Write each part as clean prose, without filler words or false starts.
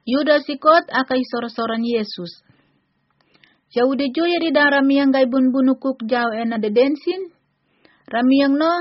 Yudas ikot akai sorosoran Yesus. Yahudi joya di da ramiyang gaibun bunukuk jau ena dedensin. Ramiyang no,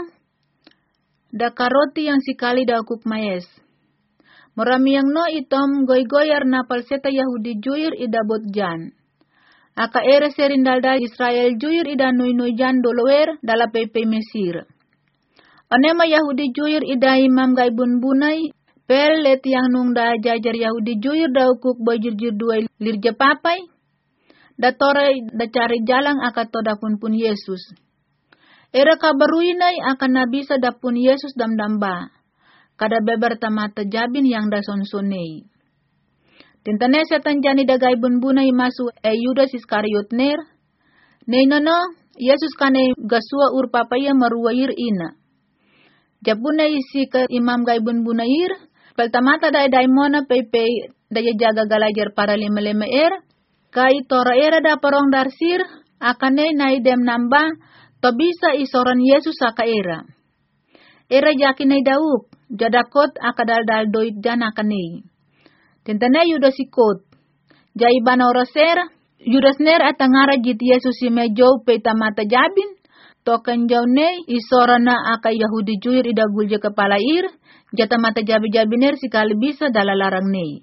da karoti yang sikali da ukuk mayes. Moramiyang no itom goy-goyar napal seta Yahudi juir ida bot jan. Aka era serindal Israel juir ida nui-nui jan dolower dala pepe Mesir. Onema Yahudi juir ida imam gaibun bunai, pel let yang nung da jajar Yahudi juir da ukuk bojir-jir dua lirja papai, da tore da cari jalang aka toda pun Yesus. Era kabaruinai akan nabisa da pun Yesus dam-damba, kada beber tamata jabin yang da sonsonei. Tintane setan jani da gaibun bunai masu Yudas Iskariot ner, neinono Yesus kane gasua ur papaya maruwair ina. Japuna isi ke imam gaibun bunair, peltamata da daimona pepe daya jaga galajar para lima-lima kai tora era da parong darsir, akane naidem namba, to bisa isoran Yesus aka era. Era jakinai dauk, jadakot akadal-dal doit jan akane. Tintane Yudas ikot, jaiban oraser, Yudas ner atangara jit Yesus imejo petamata jabin, token jaune isorana aka Yahudi juir ida gulja kepala jata mata jabi-jabiner sikali bisa dalalarang nei.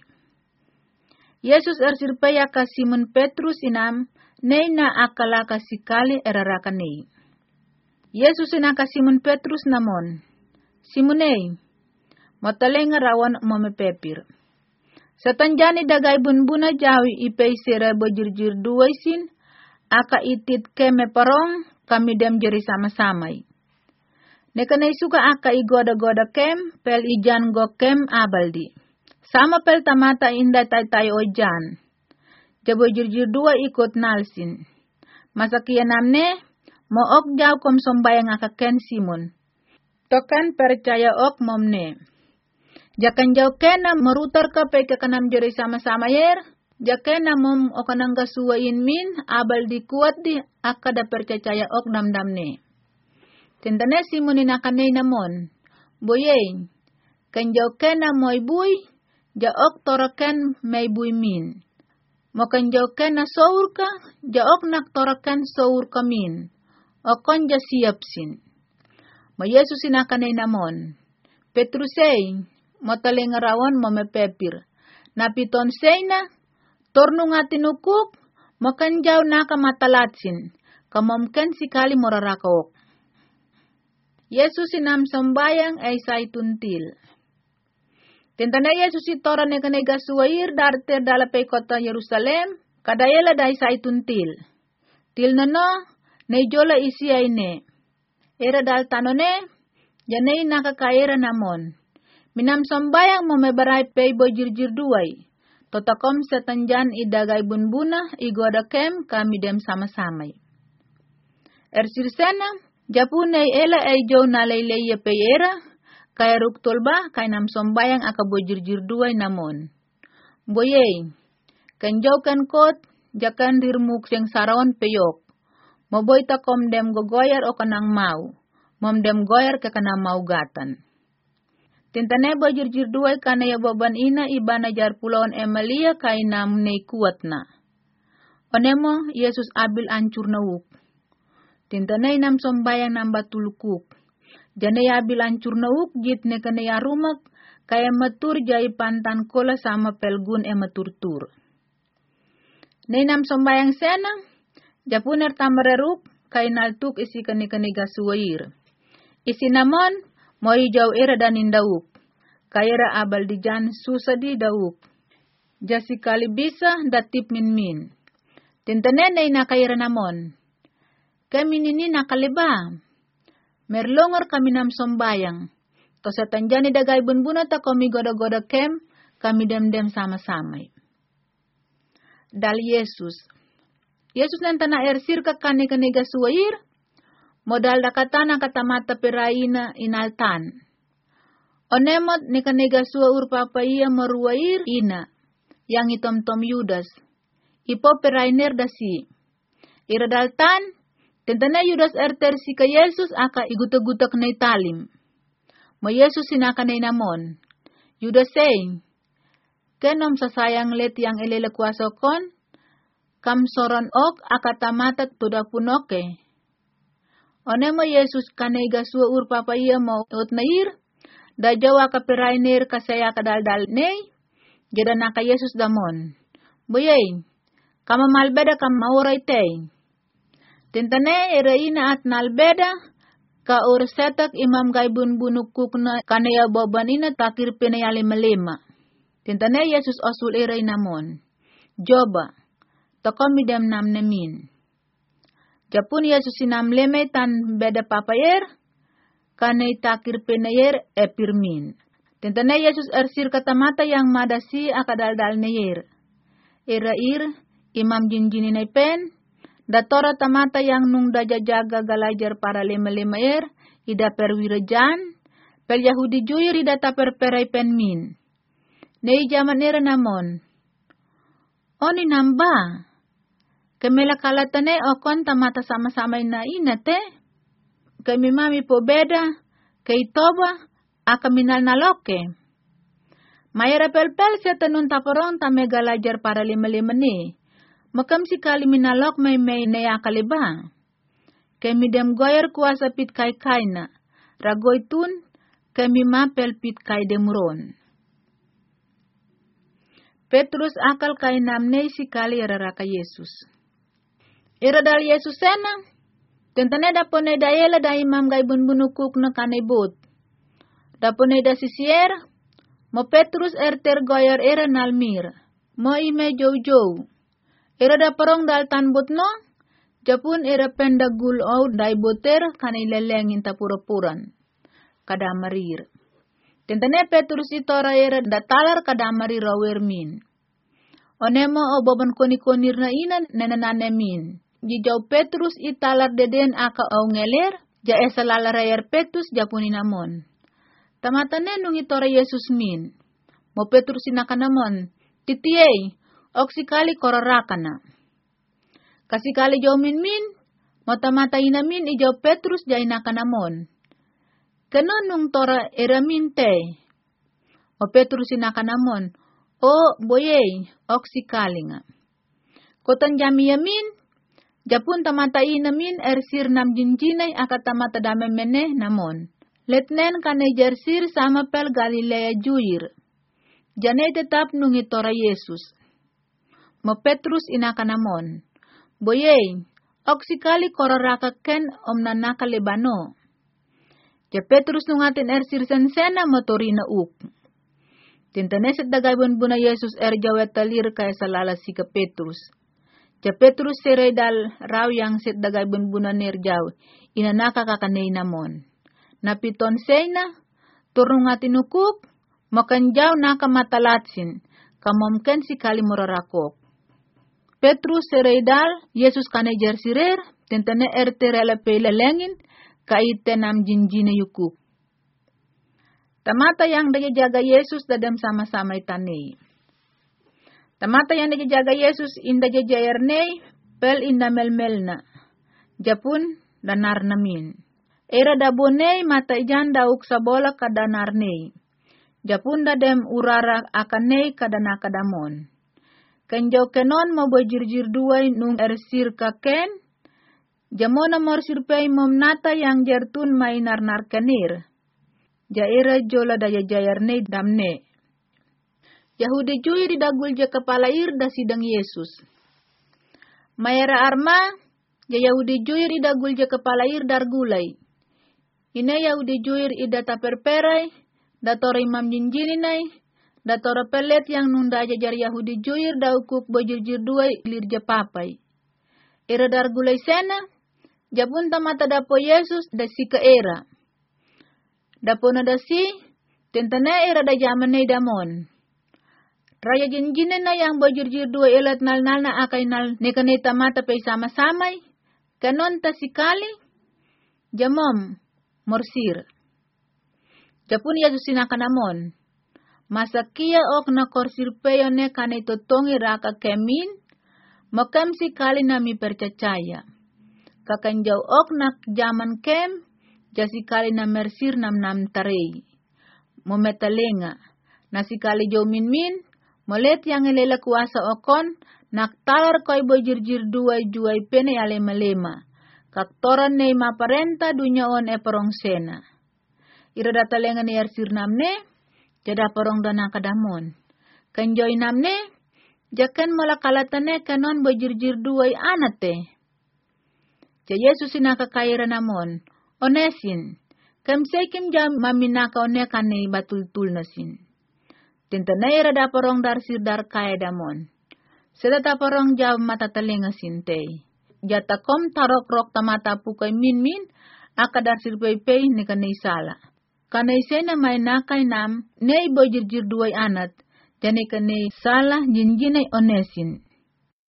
Yesus ersirpaya ka Simon Petrus inam, nei na akala ka sikali eraraka nei. Yesus ina ka Simon Petrus namon, Simonei, motalenga rawan momepepir. Setan jani dagai bunbuna jawi ipei sera bojir-jir duaisin, aka itit keme parong, kami dem jeri sama-samai. Nekanai suka aka igoda-goda kem, pel ijan go kem abaldi. Sama pel tamata inda tay-tay ojan. Jabo jir-jir dua ikut nalsin. Masa kia namne, mo ok jaw kom sombayang aka ken Simon. Tokan percaya ok momne. Jakan jaw kena merutar ka pe ke kanam jeri sama-sama jakena mom okanang gasuwain min abal di kuat di akada percaya ok dam-damne. Tentane Simonin akanay namon. Boyeng, kanjaw kena moy buy, jaok toraken may buy min. Mo kanjaw kena sour ka, jaok nak toraken sour ka min. Okon ja siapsin. Mo Yesus inakanay namon. Petrusay, motalengarawan mo mepepir. Napiton seyna, torno nga tinukuk, makanjaw na kamatalatsin, kamomken sikali morarakaok. Yesus inam sambayang ay say tuntil. Tentana Yesus itora ne kanay gasuwair darter dalapay kota Yerusalem, kadayala day say tuntil. Til nano, nejola isi ay ne. Era dal tanone, janay nakakaira namon. Minam sambayang mo mebaray pay bojir-jir duway. Totakom setanjan idagay bunbuna, igoda kem kami dem sama-samay. Ersirsena, japunay ela ay jow nalaylaya payera, kaya ruktolba kay nam sombayang akabojir-jir duway namon. Boyey, kanjaw kan kot, jakan rirmuk siyang sarawan peyok. Maboy takom dem gogoyar o kanang mau, mom dem goyar ka kanang maugatan. Tintane bojir-jir duway kanaya baban ina ibana jar pulauan Emalia kay nam nei kuat na. Onemo Yesus abil ancur na wuk. Tintane nam sombayang nam batulukuk. Janay abil ancur na wuk jit ne kanaya rumak kaya matur jay pantan kola sama pelgun maturtur. Nei nam sombayang sena, japuner tamareruk kay naltuk isi kani-kani gasuwair. Isi namon, moi jaw era danin dauk. Kayara abal di jan susadi dauk. Jasi kali bisa datip min. Tintanenay na kayara namon. Kami nini nakaliba. Merlongor kami nam sombayang. To sa tanjani dagay bunbuna ta kami goda-goda kem, kami dem-dem sama-samay. Dal Yesus. Yesus nantana ersir ka kani-kani gasuwair. Modal dakatana katamata peraina inaltan. Onemot ni kanigasua urpapaiya maruwair ina. Yang itom-tom Yudas. Ipo perainer dasi. Iradaltan, tentana Yudas erter si ka Yesus aka igutak-gutak na italim. Mo Yesus sinakanay namon. Yudas say, kenom sasayang let yang elele kuasa kon, kam soron ok akatamata tuda punoke. Onemo Yesus kanega sua urpapa iya mo ut nair, da jawa kapiray nir kasaya kadaldal nei, jada naka Yesus damon. Boyay, kama malbeda kam mauray tey. Tintane iraina at nalbeda, ka ursetak imam gaibun bunukuk na kanaya bobanina takir pinayali malima. Tintane Yesus osul iray namon. Joba, tokom midam nam nemin. Japun Yesus sinam leme tan beda papayer, kanay takir pinayer epirmin. Tintane Yesus ersir katamata yang madasi akadaldal nayer. Irair, imam jinjini pen, datora tamata yang nung dajajaga galajar para lima-lima ida perwirajan, pel Yahudi juir ida taperperay penmin. Nei jaman namon. Oni namba, kemela kalatane okon tamata sama-sama na inate, kami mami po beda, kay toba, akaminal naloke. Mayara pel-pel siya tanun taporong tame galajar para lima-lima ni. Makam si kali minalok may naya kaliba. Kami dem goyer kuasa pit kay na. Ragoy tun, kami mapel pit kay demuron. Petrus akal kay namnay si kali raraka Yesus. Iradal Yesus sena, tentane dapone dayela da imam gaibun bunukuk na kanibut. Dapone da sisier, mo Petrus erter goyer era nalmir, mo ime jow-jow. Era da parong dal tanbot no, japun era pendagul au dai boter kanilelengin tapura-puran. Kadamarir. Tentane Petrus itora era datalar kadamarir rawermin. Onemo o boban koni-konir na ina nenananemin. Jijau Petrus italar deden aka au ngeler, ja esalalarayer Petrus japuninamon. Tamatane nung itora Yesus min. Mo Petrus inakanamon, titiyay, oksikali kororakana. Kasikali jaw min, motamatay namin ijaw Petrus jay nakanamon. Kano nung tora eramin te. O Petrus inakanamon, o boyey, oksikali nga. Kotan jami yamin, japun tamatay namin ersir nam jinjinay akatamata dame meneh namon. Letnen kanay jersir sama pel Galilea juir. Janay tetap nung itora Yesus. Mo Petrus inakanamon. Boyey, oksikali kororaka ken omnanaka lebano. Ja Petrus nungatin ersir sensena motorina uk. Tintaneset dagaybon buna Yesus jawet talir kaya salala si ka Petrus. Ja Petrus seredal raw yang set dagaybon buna nerjaw, inanaka kakanay namon. Napiton seyna, turungatin ukuk, makanjaw nakamatalatsin, kamomken si kali morarakok. Petrus seredal, Yesus kanejar sirer, tentane erterela pelelengin, kaitenam jinjine yukuk. Tamata yang jaga Yesus dadam sama-sama itanei. Tamata yang jaga Yesus inda jajayarnei, pel inda melmelna. Japun danar namin. Era dabonei mata ijan dauk sabola kadanarnei. Japun dadem urara akanei kadanakadamon. Kenjau kenon mo bojirjir duay nung ersir kaken, jamona morsir pei momnata yang jertun mainar-nar kenir. Jaira jola daya jayarne damne. Yahudi jui di dagul ja kepala da sidang Yesus. Mayara arma, ja Yahudi jui di dagul ja kepala dargulai. Ine Yahudi juir ida taperperai, datora imam jinjininai, datora pelet yang nunda jajar Yahudi juir daukuk bojirjir duai lirja papai. Era dargulai sena, japun tamata dapo Yesus da si ke era. Dapo na da si, tentane era da jamanay damon. Raya jinjinin na yang bojirjir duai elat nal-nal na akay nal nekanay tamata pay sama-samay, kanon ta si kali, jamom, morsir. Japun Yesus sinakanamon. Masakia ok na korsir peyo ne kanay totongi raka kemin, makam si kali nami percacaya. Kakanjaw ok na jaman kem, jasi kali na mersir nam tarey. Mometalenga, nasi kali jaw min, Molet yang elela kuasa okon, naktalar koi bojirjir duai juai pene alema-lema. Kaktoran nei maparenta dunya on perong sena. Ira datalengan ni arsir namne, jada perong dana kadamon. Kanjoy namne, jaken malakalatane kanon bojirjir duai anate. Ja Yesus inakakaira namon, onesin, kamsekim jam maminaka onekane batul-tul nasin. Tintanay rada porong darsir dar kaya damon. Sedata porong jam mata telinga sintay. Jata kom tarok rok tamata pukay min aka darsir pay ni kanay sala. Kanay sena may nakay nam, nay bojirjir duay anat, jani kanay sala jinjinay onesin.